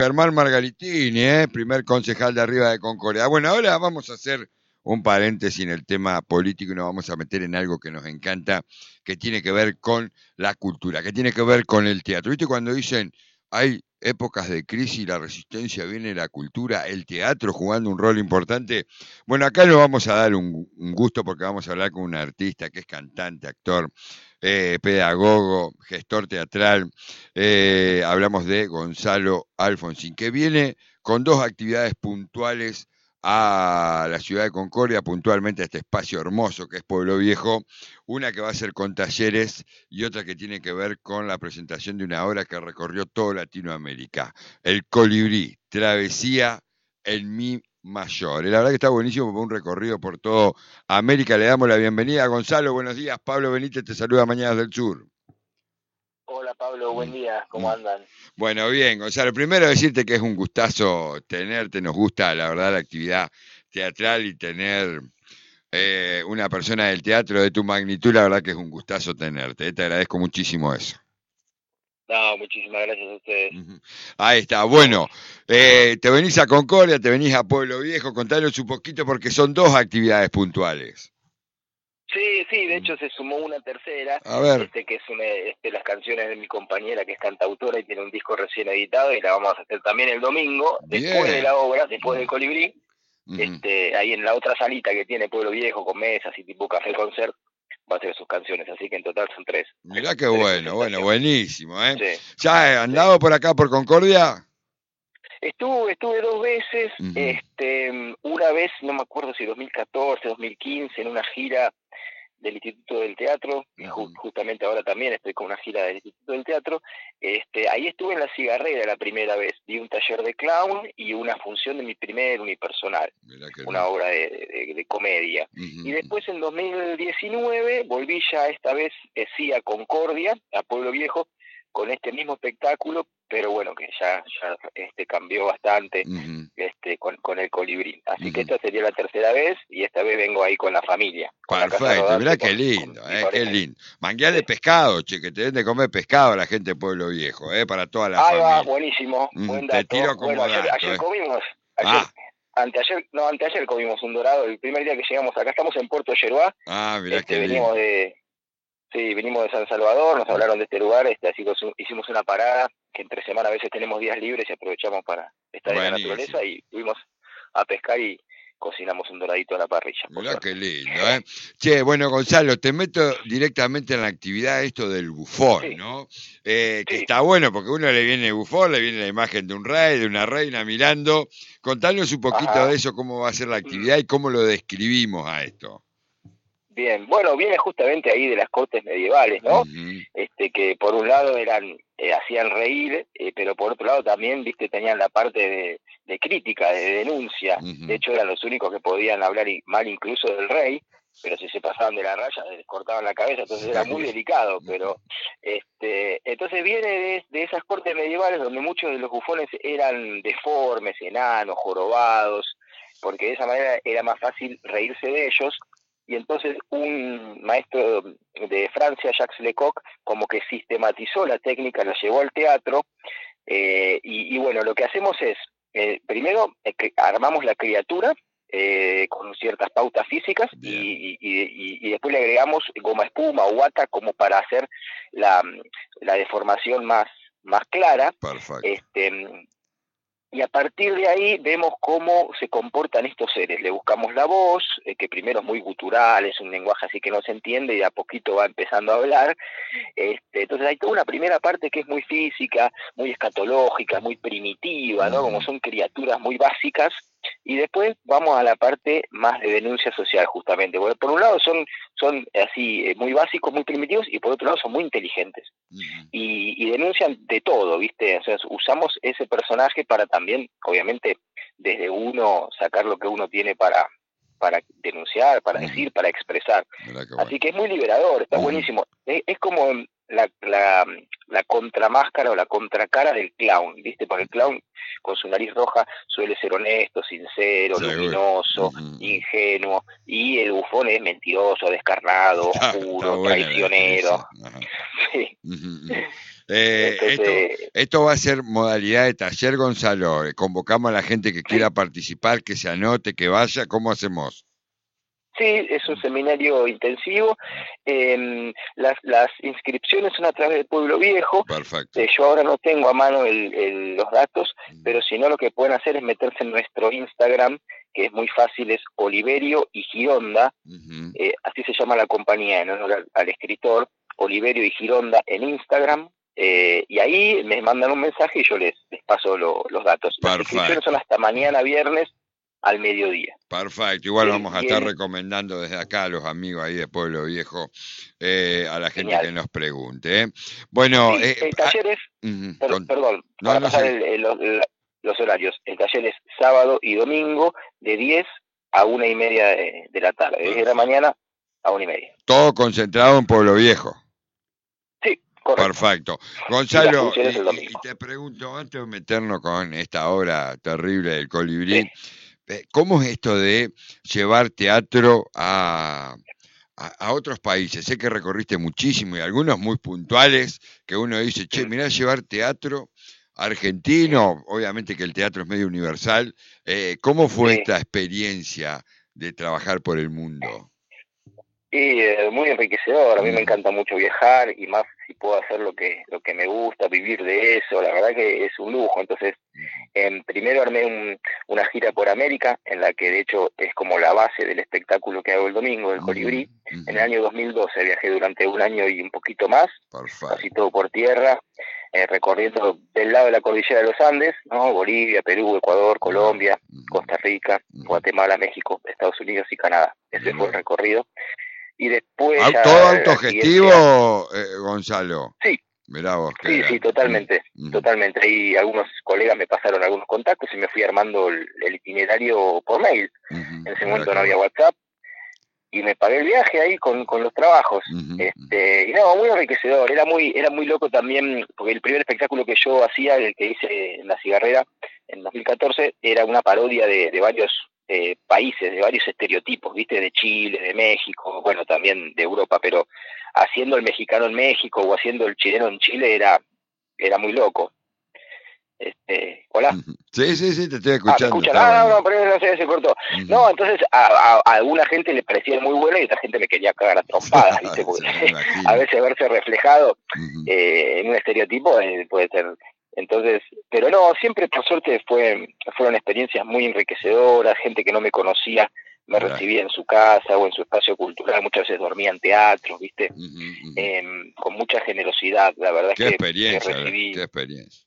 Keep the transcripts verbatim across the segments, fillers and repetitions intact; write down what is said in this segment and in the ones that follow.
Germán Margaritini, ¿eh? Primer concejal de Arriba de Concordia. Bueno, ahora vamos a hacer un paréntesis en el tema político y nos vamos a meter en algo que nos encanta, que tiene que ver con la cultura, que tiene que ver con el teatro. ¿Viste cuando dicen hay épocas de crisis y la resistencia viene de la cultura, el teatro jugando un rol importante? Bueno, acá nos vamos a dar un, un gusto porque vamos a hablar con un artista que es cantante, actor, eh, pedagogo, gestor teatral. Eh, hablamos de Gonzalo Alfonsín, que viene con dos actividades puntuales a la ciudad de Concordia, puntualmente a este espacio hermoso que es Pueblo Viejo, una que va a ser con talleres y otra que tiene que ver con la presentación de una obra que recorrió toda Latinoamérica, El Colibrí, Travesía en Mi Mayor. La verdad que está buenísimo por un recorrido por toda América. Le damos la bienvenida a Gonzalo. Buenos días, Pablo Benítez te saluda Mañanas del Sur. Hola Pablo, buen día, ¿cómo Mm. andan? Bueno, bien, Gonzalo, primero decirte que es un gustazo tenerte, nos gusta la verdad la actividad teatral y tener eh, una persona del teatro de tu magnitud, la verdad que es un gustazo tenerte, eh, te agradezco muchísimo eso. No, muchísimas gracias a ustedes. Uh-huh. Ahí está, bueno, eh, te venís a Concordia, te venís a Pueblo Viejo, contanos un poquito porque son dos actividades puntuales. Sí, sí, de hecho se sumó una tercera, A ver. este que es una este, las canciones de mi compañera que es cantautora y tiene un disco recién editado y la vamos a hacer también el domingo, Bien. después de la obra, después del Colibrí, Uh-huh. este, ahí en la otra salita que tiene Pueblo Viejo con mesas y tipo café concert, va a hacer sus canciones, así que en total son tres. Mirá qué tres bueno, bueno, buenísimo, ¿eh? Sí. ¿Ya he andado sí. por acá por Concordia? Estuve, estuve dos veces, Uh-huh. este, una vez, no me acuerdo si dos mil catorce, dos mil quince, en una gira del Instituto del Teatro, que uh-huh. justamente ahora también estoy con una gira del Instituto del Teatro. Este, ahí estuve en La Cigarrera la primera vez, di un taller de clown y una función de mi primer unipersonal, una obra de, de, de comedia. Uh-huh. Y después en dos mil diecinueve volví ya esta vez, eh, sí, a Concordia, a Pueblo Viejo, con este mismo espectáculo, pero bueno, que ya, ya este, cambió bastante uh-huh. este, con, con el Colibrí. Así uh-huh. que esta sería la tercera vez y esta vez vengo ahí con la familia. Con Perfecto, la mirá qué lindo, eh, qué lindo. Manguear de pescado, che, que te den de comer pescado a la gente de Pueblo Viejo, eh, para toda la ah, familia. Va, buenísimo, uh-huh. buen dato. Te tiro como bueno, ayer, dato, ayer eh. comimos, ayer, ah. anteayer, no, anteayer comimos un dorado, el primer día que llegamos acá, estamos en Puerto Yeruá. Ah, mirá este, qué lindo. Venimos de... Sí, venimos de San Salvador, nos hablaron de este lugar, este, así que hicimos una parada, que entre semana a veces tenemos días libres y aprovechamos para estar Buenísimo. En la naturaleza y fuimos a pescar y cocinamos un doradito a la parrilla. Mirá qué lindo, ¿eh? Che, bueno, Gonzalo, te meto directamente en la actividad esto del bufón, sí. ¿no? Eh, que sí. Está bueno porque uno le viene el bufón, le viene la imagen de un rey, de una reina mirando. Contanos un poquito Ajá. de eso, cómo va a ser la actividad y cómo lo describimos a esto. Bien, bueno, viene justamente ahí de las cortes medievales, ¿no? Uh-huh. Este que por un lado eran eh, hacían reír, eh, pero por otro lado también, viste, tenían la parte de, de crítica, de denuncia. Uh-huh. De hecho, eran los únicos que podían hablar mal incluso del rey, pero si se pasaban de la raya les cortaban la cabeza, entonces era muy delicado. Pero este, entonces viene de, de esas cortes medievales donde muchos de los bufones eran deformes, enanos, jorobados, porque de esa manera era más fácil reírse de ellos. Y entonces un maestro de Francia, Jacques Lecoq, como que sistematizó la técnica, la llevó al teatro, eh, y, y bueno, lo que hacemos es, eh, primero eh, armamos la criatura eh, con ciertas pautas físicas y, y, y, y después le agregamos goma espuma o guata como para hacer la, la deformación más, más clara. Perfecto. Este, Y a partir de ahí vemos cómo se comportan estos seres. Le buscamos la voz, eh, que primero es muy gutural, es un lenguaje así que no se entiende y de a poquito va empezando a hablar. Este, entonces hay toda una primera parte que es muy física, muy escatológica, muy primitiva, ¿no? Como son criaturas muy básicas. Y después vamos a la parte más de denuncia social, justamente. Porque por un lado son, son así eh, muy básicos, muy primitivos, y por otro lado son muy inteligentes. Uh-huh. Y, y denuncian de todo, ¿viste? O sea, usamos ese personaje para también, obviamente, desde uno sacar lo que uno tiene para, para denunciar, para uh-huh. decir, para expresar. Bueno. Así que es muy liberador, está uh-huh. buenísimo. Es, es como la, la, la contramáscara o la contracara del clown, ¿viste? Porque el clown con su nariz roja suele ser honesto, sincero, sí, luminoso, uh-huh. ingenuo, y el bufón es mentiroso, descarnado, oscuro, traicionero. Sí. Uh-huh. Eh, Entonces, esto, esto va a ser modalidad de taller, Gonzalo. Convocamos a la gente que quiera sí, participar, que se anote, que vaya. ¿Cómo hacemos? sí, es un seminario intensivo. Eh, las, las inscripciones son a través del Pueblo Viejo. Perfecto. Eh, yo ahora no tengo a mano el, el, los datos, pero si no, lo que pueden hacer es meterse en nuestro Instagram, que es muy fácil, es Oliverio y Gironda, Uh-huh. eh, así se llama la compañía en honor al, al escritor, Oliverio y Gironda en Instagram, eh, y ahí me mandan un mensaje y yo les, les paso lo, los datos. Las inscripciones son Perfecto. hasta mañana viernes al mediodía. Perfecto, igual Y el, vamos a y estar el, recomendando desde acá a los amigos ahí de Pueblo Viejo, eh, a la gente genial. que nos pregunte. ¿eh? Bueno, Sí, eh, el ah, taller es, uh-huh, per, con, perdón, no, para no pasar sé, el, el, el, los horarios, el taller es sábado y domingo de diez a una y media de, de la tarde, de diez de la perfecto. mañana a una y media. Todo concentrado en Pueblo Viejo. Sí, correcto. Perfecto. Y la Gonzalo, función y, es el y- y domingo. te pregunto, antes de meternos con esta obra terrible del Sí. colibrí, eh, ¿cómo es esto de llevar teatro a, a, a otros países? Sé que recorriste muchísimo y algunos muy puntuales, que uno dice, che, mirá, llevar teatro argentino, obviamente que el teatro es medio universal. Eh, ¿cómo fue Sí. esta experiencia de trabajar por el mundo? Y eh, muy enriquecedor, a mí me Ujú, encanta mucho viajar y más si puedo hacer lo que lo que me gusta, vivir de eso, la verdad que es un lujo. Entonces, ujú, eh, primero armé un, una gira por América, en la que de hecho es como la base del espectáculo que hago el domingo, del ujú, Colibrí. En ujú. el año dos mil doce viajé durante un año y un poquito más, casi Perfecto. todo por tierra, eh, recorriendo del lado de la cordillera de los Andes, ¿no? Bolivia, Perú, Ecuador, Mirá, Colombia, ujú, Costa Rica, ujú. Guatemala, México, Estados Unidos y Canadá. Ese fue el Mirá. recorrido. Y después Au- ¿Todo ya al siguiente año, autogestivo, eh, Gonzalo? sí, Mirá vos, qué sí, sí, grande. Mm, totalmente, ujú. totalmente. Ahí algunos colegas me pasaron algunos contactos y me fui armando el, el itinerario por mail. Ujú, En ese mirá momento qué no había bueno. WhatsApp y me pagué el viaje ahí con, con los trabajos. Ujú, ujú. Este, y no, muy enriquecedor, era muy, era muy loco también, porque el primer espectáculo que yo hacía, el que hice en La Cigarrera en dos mil catorce, era una parodia de, de varios eh, países, de varios estereotipos, ¿viste? De Chile, de México, bueno, también de Europa, pero haciendo el mexicano en México o haciendo el chileno en Chile era, era muy loco. Este, hola. Ujú. Sí, sí, sí, te estoy Ah, ¿me escuchando, escuchan? está Ah, no, bueno. no, pero no sé, se cortó. Ujú. No, entonces a, a, a alguna gente le parecía muy bueno y a otra gente me quería cagar a trompadas, ¿viste? Sí, Porque me a imagino. veces verse reflejado Ujú. eh, en un estereotipo eh, puede ser. Entonces, pero no, siempre por suerte fue, fueron experiencias muy enriquecedoras, gente que no me conocía me Mirá. recibía en su casa o en su espacio cultural, muchas veces dormía en teatros, ¿viste? Ujú, ujú. Eh, con mucha generosidad, la verdad es Qué que, que experiencia, ¿verdad? Qué recibí. experiencia,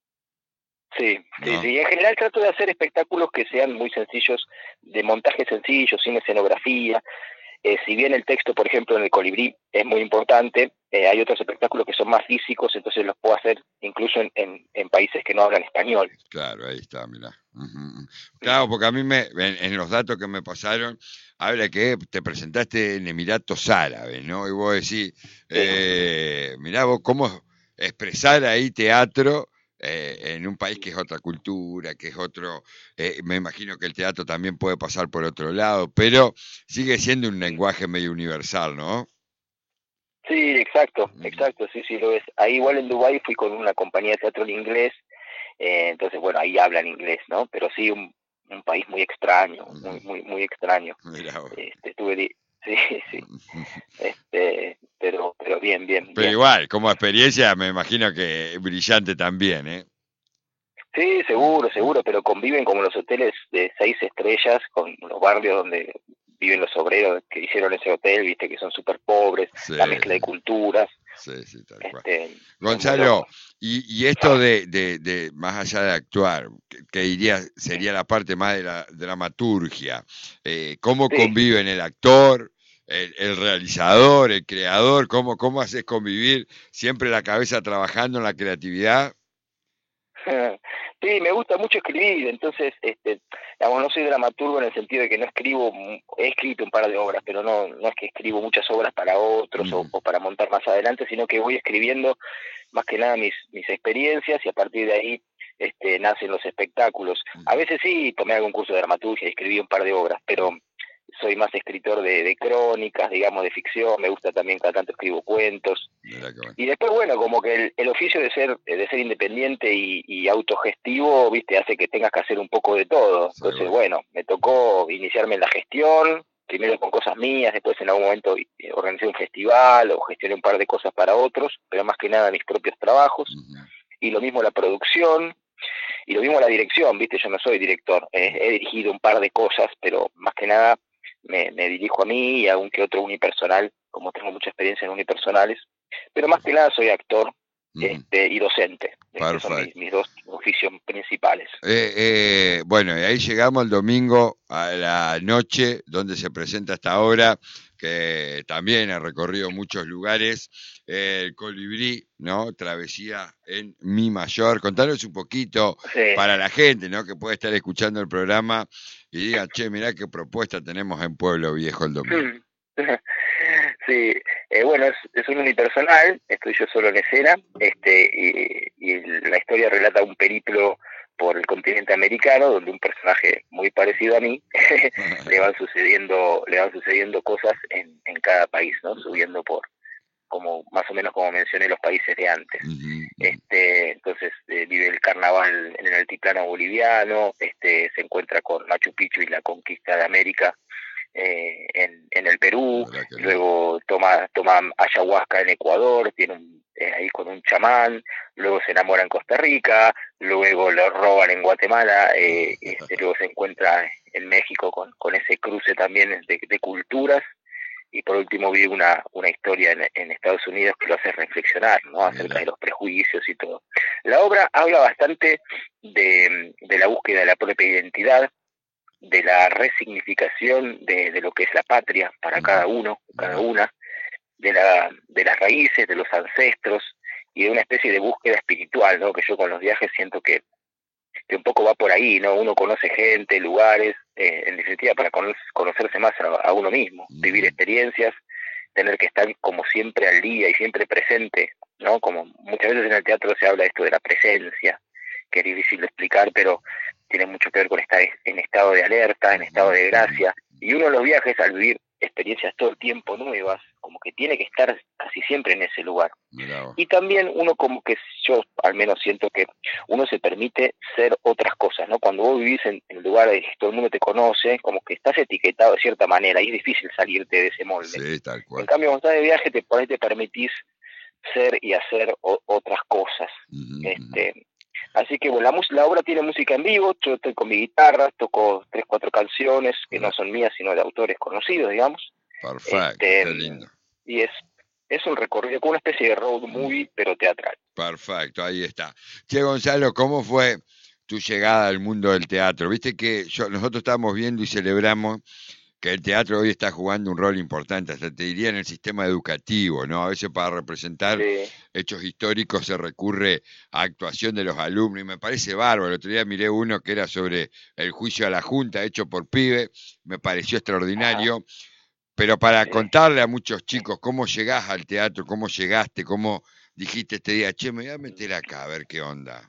Sí, sí, ¿no? sí. En general trato de hacer espectáculos que sean muy sencillos, de montaje sencillo, sin escenografía. Eh, si bien el texto, por ejemplo, en el Colibrí es muy importante, eh, hay otros espectáculos que son más físicos, entonces los puedo hacer incluso en, en, en países que no hablan español. Claro, ahí está, mirá. Ujú, ujú. Claro, Uh-huh. porque a mí me, en, en los datos que me pasaron, habla que te presentaste en Emiratos Árabes, ¿no? Y vos decís, Sí. eh, mirá vos cómo expresar ahí teatro eh, en un país que es otra cultura, que es otro, eh, me imagino que el teatro también puede pasar por otro lado, pero sigue siendo un lenguaje medio universal, ¿no? Sí, exacto, Ujú, exacto, sí, sí, lo es. Ahí igual en Dubái fui con una compañía de teatro en inglés, eh, entonces, bueno, ahí hablan inglés, ¿no? Pero sí, un, un país muy extraño, ujú. muy, muy, muy extraño. Mirá vos. Este, estuve, di- sí, sí, este, pero, pero bien, bien, Pero bien. igual, como experiencia, me imagino que brillante también, ¿eh? Sí, seguro, seguro, pero conviven como los hoteles de seis estrellas con los barrios donde viven los obreros que hicieron ese hotel, viste, que son súper pobres, Sí, la mezcla de culturas, sí, sí, tal cual. este, es muy Gonzalo, loco. y, y esto de, de, de, más allá de actuar, que, que diría sería la parte más de la dramaturgia, eh, ¿cómo Sí. conviven el actor, el, el realizador, el creador? ¿Cómo, cómo haces convivir siempre la cabeza trabajando en la creatividad? Sí, me gusta mucho escribir, entonces, este, digamos, no soy dramaturgo en el sentido de que no escribo, he escrito un par de obras, pero no, no es que escribo muchas obras para otros o, Ujú, o para montar más adelante, sino que voy escribiendo más que nada mis, mis experiencias y a partir de ahí este, nacen los espectáculos. A ujú, veces sí tomé algún curso de dramaturgia y escribí un par de obras, pero soy más escritor de, de crónicas, digamos, de ficción, me gusta también cada tanto escribo cuentos. Bueno. Y después, bueno, como que el, el oficio de ser de ser independiente y, y autogestivo, viste, hace que tengas que hacer un poco de todo. Sí, Entonces, bueno. bueno, me tocó iniciarme en la gestión, primero con cosas mías, después en algún momento organicé un festival o gestioné un par de cosas para otros, pero más que nada mis propios trabajos. Uh-huh. Y lo mismo la producción, y lo mismo la dirección, viste, yo no soy director, eh, he dirigido un par de cosas, pero más que nada me, me dirijo a mí y a un que otro unipersonal, como tengo mucha experiencia en unipersonales, pero más que nada soy actor uh-huh. este, y docente, que son mis, mis dos oficios principales. Eh, eh, bueno, y ahí llegamos el domingo a la noche, donde se presenta esta obra, que también ha recorrido muchos lugares, eh, el Colibrí, ¿no? Travesía en Mi Mayor. Contanos un poquito sí. para la gente, ¿no? Que puede estar escuchando el programa y diga, che, mirá qué propuesta tenemos en Pueblo Viejo el domingo. Sí, eh, bueno, es, es un unipersonal, estoy yo solo en escena, este, y, y la historia relata un periplo por el continente americano, donde un personaje muy parecido a mí le van sucediendo, le van sucediendo cosas en, en cada país, ¿no? Subiendo por, como más o menos como mencioné, los países de antes. Uh-huh. Este, entonces eh, vive el carnaval en el altiplano boliviano, este, se encuentra con Machu Picchu y la conquista de América. Eh, en, en el Perú, luego toma toma ayahuasca en Ecuador, tiene un, eh, ahí con un chamán, luego se enamora en Costa Rica, luego lo roban en Guatemala, eh, este, luego se encuentra en México con, con ese cruce también de, de culturas, y por último vive una, una historia en, en Estados Unidos que lo hace reflexionar, ¿no? Acerca de los prejuicios y todo. La obra habla bastante de, de la búsqueda de la propia identidad, de la resignificación de, de lo que es la patria para cada uno, cada una, de la de las raíces, de los ancestros, y de una especie de búsqueda espiritual, ¿no? Que yo con los viajes siento que, que un poco va por ahí, ¿no? Uno conoce gente, lugares, eh, en definitiva para conocer, conocerse más a, a uno mismo, vivir experiencias, tener que estar como siempre al día y siempre presente, ¿no? Como muchas veces en el teatro se habla de esto de la presencia, que es difícil de explicar, pero tiene mucho que ver con estar en estado de alerta, en estado de gracia, y uno en los viajes, al vivir experiencias todo el tiempo nuevas, como que tiene que estar casi siempre en ese lugar. Mirá. Y también uno como que, yo al menos siento que uno se permite ser otras cosas, ¿no? Cuando vos vivís en, en lugares que todo el mundo te conoce, como que estás etiquetado de cierta manera, y es difícil salirte de ese molde. Sí, tal cual. En cambio, cuando estás de viaje, te, por ahí te permitís ser y hacer o, otras cosas. Uh-huh. Este... Así que bueno, la, la obra tiene música en vivo, yo estoy con mi guitarra, toco tres, cuatro canciones que no son mías, sino de autores conocidos, digamos. Perfecto, este, qué lindo. Y es, es un recorrido, como una especie de road movie, pero teatral. Perfecto, ahí está. Che, Gonzalo, ¿cómo fue tu llegada al mundo del teatro? Viste que yo, nosotros estamos viendo y celebramos que el teatro hoy está jugando un rol importante, hasta te diría en el sistema educativo, ¿no? A veces para representar sí. hechos históricos se recurre a actuación de los alumnos, y me parece bárbaro. El otro día miré uno que era sobre el juicio a la Junta, hecho por pibe, me pareció extraordinario, Ajá. pero para sí. contarle a muchos chicos cómo llegás al teatro, cómo llegaste, cómo dijiste este día, che, me voy a meter acá a ver qué onda.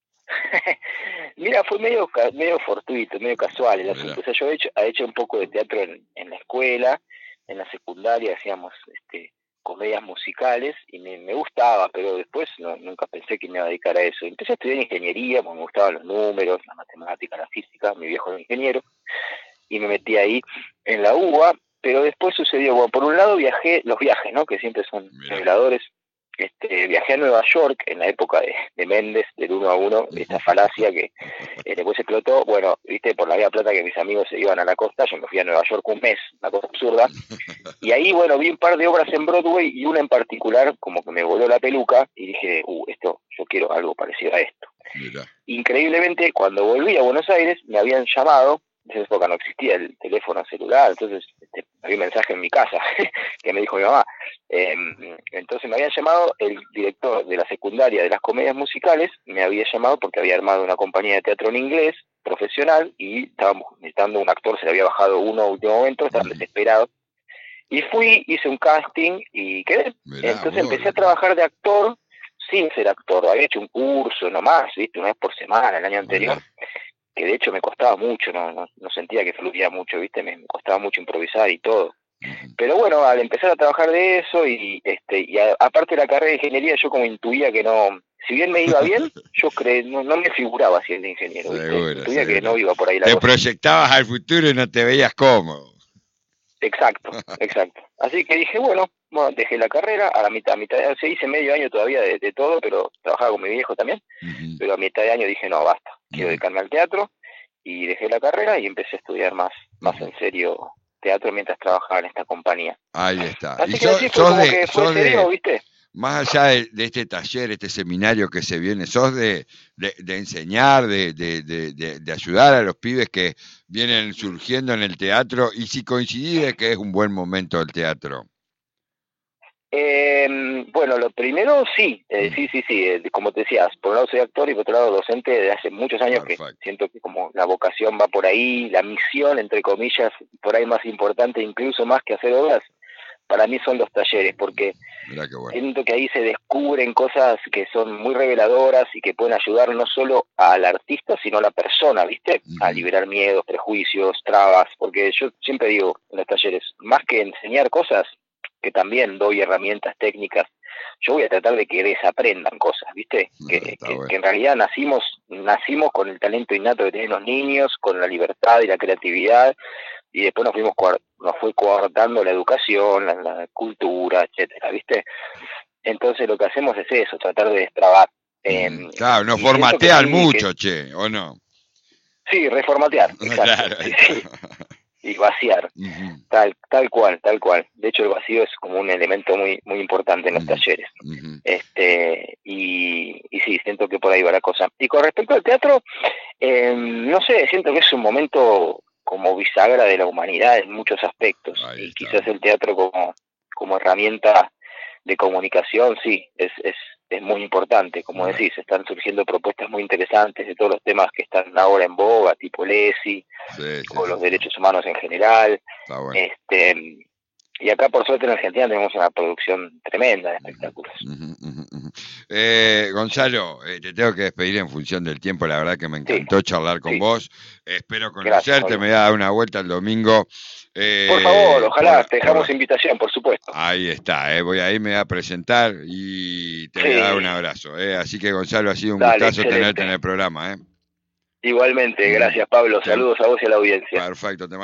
Mira, fue medio medio fortuito, medio casual el asunto. O sea, yo he hecho, he hecho un poco de teatro en, en la escuela, en la secundaria hacíamos este, comedias musicales y me, me gustaba, pero después no, nunca pensé que me iba a dedicar a eso. Empecé a estudiar ingeniería, porque me gustaban los números, la matemática, la física, mi viejo era ingeniero, y me metí ahí en la U B A, pero después sucedió, bueno, por un lado viajé, los viajes, ¿no? Que siempre son reveladores. Este, viajé a Nueva York en la época de, de Méndez, del uno a uno, esta falacia que eh, después explotó, bueno, viste, por la vía plata que mis amigos se iban a la costa, yo me fui a Nueva York un mes, una cosa absurda, y ahí, bueno, vi un par de obras en Broadway, y una en particular como que me voló la peluca, y dije, uh, esto, yo quiero algo parecido a esto. Mira. Increíblemente, cuando volví a Buenos Aires, me habían llamado, en esa época no existía el teléfono celular, entonces este, había un mensaje en mi casa que me dijo mi mamá. Eh, entonces me habían llamado, el director de la secundaria de las comedias musicales me había llamado porque había armado una compañía de teatro en inglés profesional y estábamos necesitando un actor, se le había bajado uno a último momento, estaban desesperados. Y fui, hice un casting y quedé. Mirá, entonces vos, empecé a trabajar de actor sin ser actor, había hecho un curso nomás, ¿viste? Una vez por semana el año anterior. Mirá. que de hecho me costaba mucho, no, no, no sentía que fluía mucho, ¿viste? Me, me costaba mucho improvisar y todo. Pero bueno, al empezar a trabajar de eso y este y a, aparte de la carrera de ingeniería, yo como intuía que no, si bien me iba bien, yo cre, no, no me figuraba siendo ingeniero, ¿viste? Seguro, Intuía seguro. que no iba por ahí la Te cosa. proyectabas al futuro y no te veías cómodo. Exacto, exacto. Así que dije, bueno, bueno, dejé la carrera, a la mitad, a mitad, se hice medio año todavía de, de todo, pero trabajaba con mi viejo también, uh-huh. Pero a mitad de año dije, no, basta, quiero uh-huh. dedicarme al teatro, y dejé la carrera y empecé a estudiar más, más uh-huh. en serio teatro mientras trabajaba en esta compañía. Ahí está. Así y que así fue como de, que fue serio, de... ¿viste? Más allá de, de este taller, este seminario que se viene, ¿sos de, de, de enseñar, de, de, de, de ayudar a los pibes que vienen surgiendo en el teatro? Y si coincidís de que es un buen momento el teatro. Eh, bueno, lo primero sí, eh, sí, sí, sí, eh, como te decías, por un lado soy actor y por otro lado docente desde hace muchos años. Perfecto. Que siento que como la vocación va por ahí, la misión, entre comillas, por ahí más importante, incluso más que hacer obras, para mí son los talleres, porque bueno. Siento que ahí se descubren cosas que son muy reveladoras y que pueden ayudar no solo al artista, sino a la persona, ¿viste? Uh-huh. A liberar miedos, prejuicios, trabas, porque yo siempre digo en los talleres, más que enseñar cosas, que también doy herramientas técnicas, yo voy a tratar de que desaprendan cosas, ¿viste? Que, que, bueno. que en realidad nacimos nacimos con el talento innato que tienen los niños, con la libertad y la creatividad, y después nos fuimos nos fue coartando la educación, la, la cultura, etcétera, ¿viste? Entonces lo que hacemos es eso, tratar de destrabar. Eh, claro, no formatear sí, mucho, que, che, ¿o no? Sí, reformatear, exacto. Claro. Sí, sí. Y vaciar, uh-huh. tal tal cual, tal cual. De hecho, el vacío es como un elemento muy muy importante en los uh-huh. talleres. Uh-huh. Este y, y sí, siento que por ahí va la cosa. Y con respecto al teatro, eh, no sé, siento que es un momento como bisagra de la humanidad en muchos aspectos. Ahí y está. Quizás el teatro como, como herramienta de comunicación, sí, es, es, es muy importante. Como uh-huh. decís, están surgiendo propuestas muy interesantes de todos los temas que están ahora en boga, tipo Lesi, sí, sí, o sí, los sí. derechos humanos en general. Bueno. Este y acá, por suerte, en Argentina tenemos una producción tremenda de espectáculos. Uh-huh, uh-huh, uh-huh. Eh, Gonzalo, eh, te tengo que despedir en función del tiempo. La verdad que me encantó sí. charlar con sí. vos. Espero conocerte. Gracias, me voy a dar una vuelta el domingo. Eh, por favor, ojalá. Por, te dejamos por... invitación, por supuesto. Ahí está. Eh, voy ahí, me voy a presentar y te sí. voy a dar un abrazo. Eh. Así que, Gonzalo, ha sido un Dale, gustazo excelente. tenerte en el programa. Eh. Igualmente. Gracias, Pablo. Saludos a vos y a la audiencia. Perfecto. Te